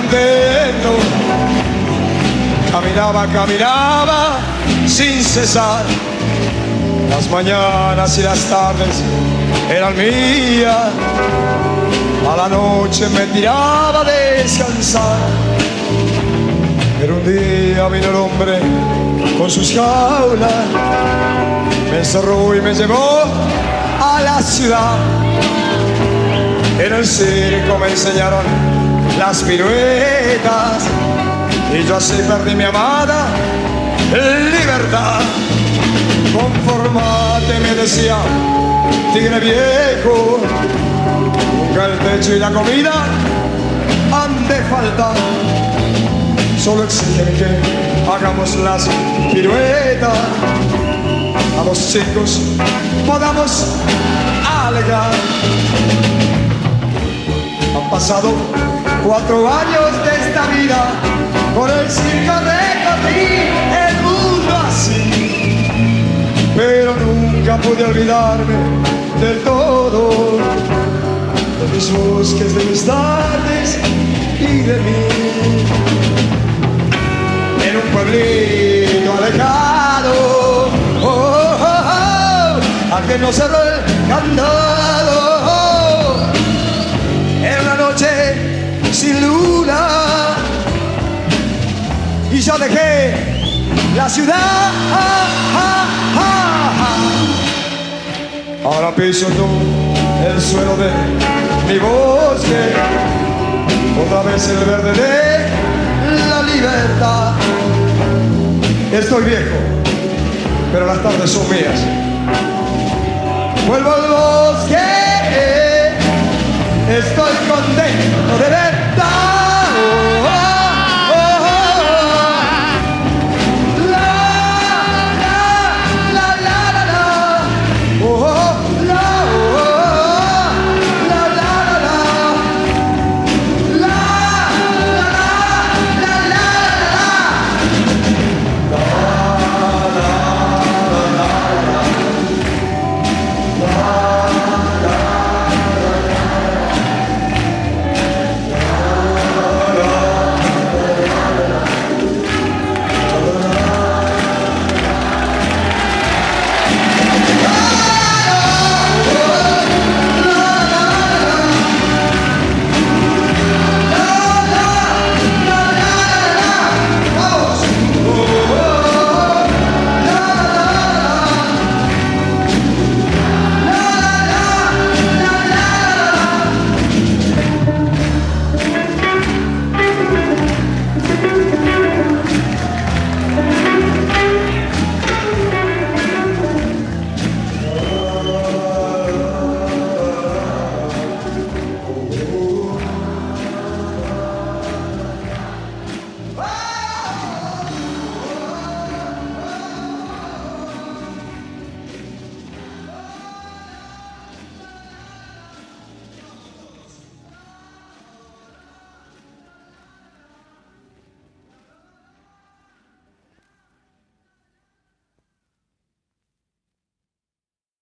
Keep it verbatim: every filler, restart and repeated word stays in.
contento. Caminaba, caminaba sin cesar. Las mañanas y las tardes eran mías. A la noche me tiraba a descansar. Pero un día vino el hombre con sus jaulas, me encerró y me llevó a la ciudad. En el circo me enseñaron las piruetas y yo así perdí mi amada libertad. Conformate, me decía, tigre viejo, nunca el techo y la comida han de faltar. Solo exigen que hagamos las piruetas, a los chicos podamos alegar. Han pasado cuatro años de esta vida, con el circo recorrí el mundo así, pero nunca pude olvidarme del todo, de mis bosques, de mis tardes y de mí. En un pueblito alejado, oh, oh, oh, a que no cerró el candado. Era una noche sin luna y yo dejé la ciudad. Ahora piso todo el suelo de mi bosque, otra vez el verde de la libertad. Estoy viejo, pero las tardes son mías. Vuelvo al bosque, estoy contento de verdad.